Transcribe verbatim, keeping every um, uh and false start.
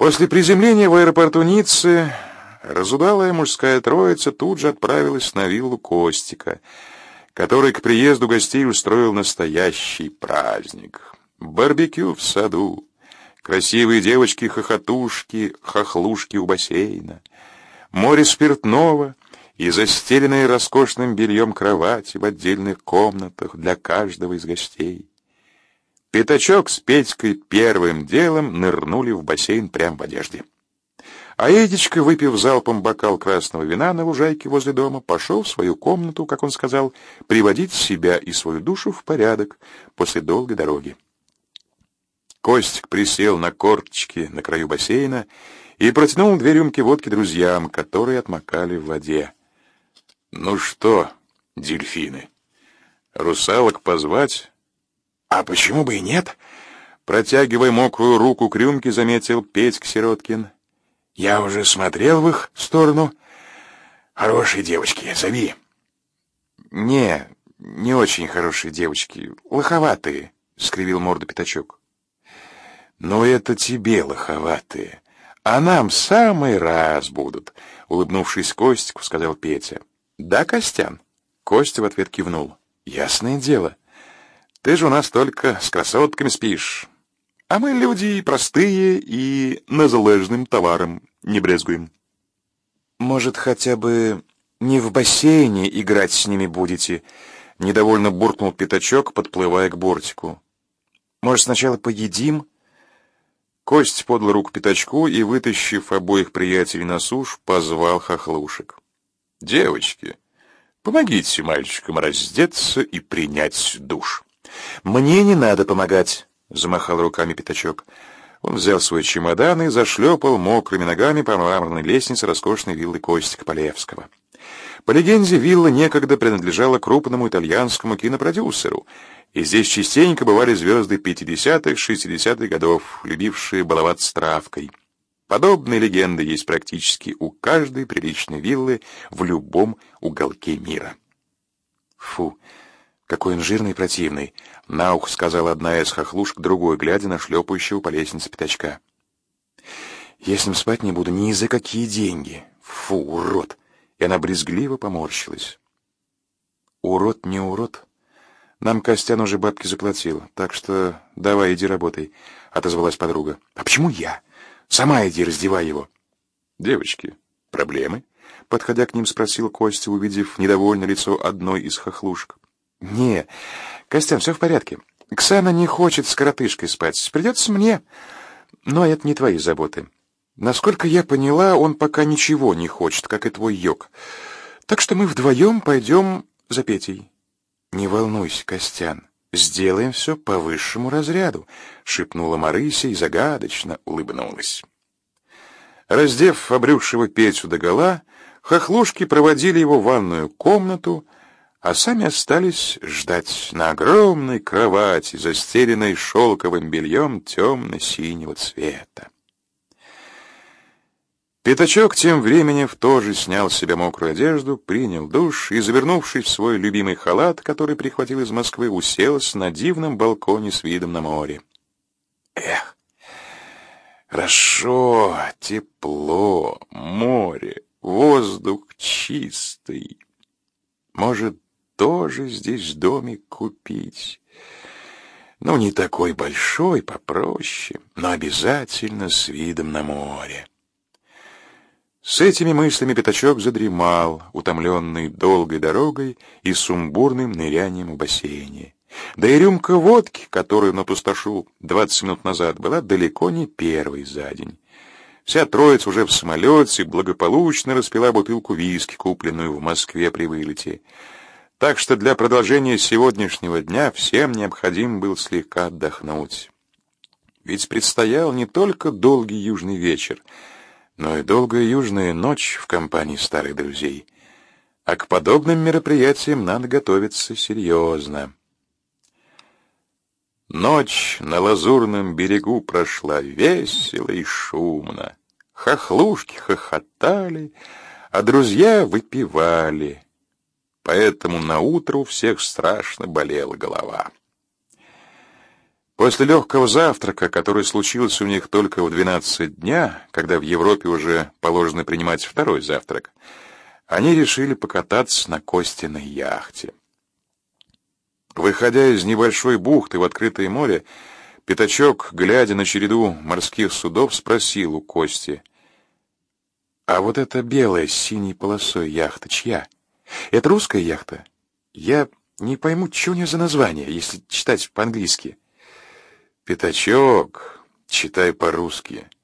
После приземления в аэропорту Ниццы разудалая мужская троица тут же отправилась на виллу Костика, который к приезду гостей устроил настоящий праздник. Барбекю в саду, красивые девочки-хохотушки, хохлушки у бассейна, море спиртного и застеленные роскошным бельем кровати в отдельных комнатах для каждого из гостей. Пятачок с Петькой первым делом нырнули в бассейн прямо в одежде. А Эдичка, выпив залпом бокал красного вина на лужайке возле дома, пошел в свою комнату, как он сказал, приводить себя и свою душу в порядок после долгой дороги. Костик присел на корточки на краю бассейна и протянул две рюмки водки друзьям, которые отмокали в воде. «Ну что, дельфины, русалок позвать?» «А почему бы и нет?» Протягивая мокрую руку к рюмке, заметил Петька Сироткин. «Я уже смотрел в их сторону. Хорошие девочки, зови». «Не, не очень хорошие девочки, лоховатые», — скривил морду Пятачок. «Но это тебе лоховатые, а нам в самый раз будут», — улыбнувшись Костику, сказал Петя. «Да, Костян?» Костя в ответ кивнул. «Ясное дело. Ты же у нас только с красотками спишь, а мы люди простые и незалежным товаром не брезгуем». «Может, хотя бы не в бассейне играть с ними будете?» — недовольно буркнул Пятачок, подплывая к бортику. «Может, сначала поедим?» Кость подал руку Пятачку и, вытащив обоих приятелей на сушу, позвал хохлушек. «Девочки, помогите мальчикам раздеться и принять душ». «Мне не надо помогать», — замахал руками Пятачок. Он взял свой чемодан и зашлепал мокрыми ногами по мраморной лестнице роскошной виллы Костика Полевского. По легенде, вилла некогда принадлежала крупному итальянскому кинопродюсеру, и здесь частенько бывали звезды пятидесятых, шестидесятых годов, любившие баловаться травкой. Подобные легенды есть практически у каждой приличной виллы в любом уголке мира. «Фу, какой он жирный и противный», — на ухо сказала одна из хохлушек другой, глядя на шлепающего по лестнице Пятачка. «Я с ним спать не буду ни за какие деньги. Фу, урод!» И она брезгливо поморщилась. «Урод не урод. Нам Костян уже бабки заплатил, так что давай иди работай», — отозвалась подруга. «А почему я? Сама иди раздевай его». «Девочки, проблемы?» — подходя к ним, спросил Костя, увидев недовольное лицо одной из хохлушек. «Не, Костян, все в порядке. Ксана не хочет с коротышкой спать. Придется мне. Но это не твои заботы. Насколько я поняла, он пока ничего не хочет, как и твой Йог. Так что мы вдвоем пойдем за Петей». «Не волнуйся, Костян, сделаем все по высшему разряду», — шепнула Марыся и загадочно улыбнулась. Раздев обрюхшего Петю догола, хохлушки проводили его в ванную комнату, а сами остались ждать на огромной кровати, застеленной шелковым бельем темно-синего цвета. Пятачок тем временем тоже снял с себя мокрую одежду, принял душ и, завернувшись в свой любимый халат, который прихватил из Москвы, уселся на дивном балконе с видом на море. Эх, хорошо, тепло, море, воздух чистый. Может, тоже здесь домик купить? Ну, не такой большой, попроще, но обязательно с видом на море. С этими мыслями Пятачок задремал, утомленный долгой дорогой и сумбурным нырянием в бассейне. Да и рюмка водки, которую он опустошил двадцать минут назад, была далеко не первой за день. Вся троица уже в самолете благополучно распила бутылку виски, купленную в Москве при вылете. Так что для продолжения сегодняшнего дня всем необходим был слегка отдохнуть. Ведь предстоял не только долгий южный вечер, но и долгая южная ночь в компании старых друзей. А к подобным мероприятиям надо готовиться серьезно. Ночь на лазурном берегу прошла весело и шумно. Хохлушки хохотали, а друзья выпивали. Поэтому наутро у всех страшно болела голова. После легкого завтрака, который случился у них только в двенадцать дня, когда в Европе уже положено принимать второй завтрак, они решили покататься на Костиной яхте. Выходя из небольшой бухты в открытое море, Пятачок, глядя на череду морских судов, спросил у Кости: «А вот эта белая с синей полосой яхта чья? Это русская яхта? Я не пойму, что у нее за название, если читать по-английски». «Пятачок, читай по-русски.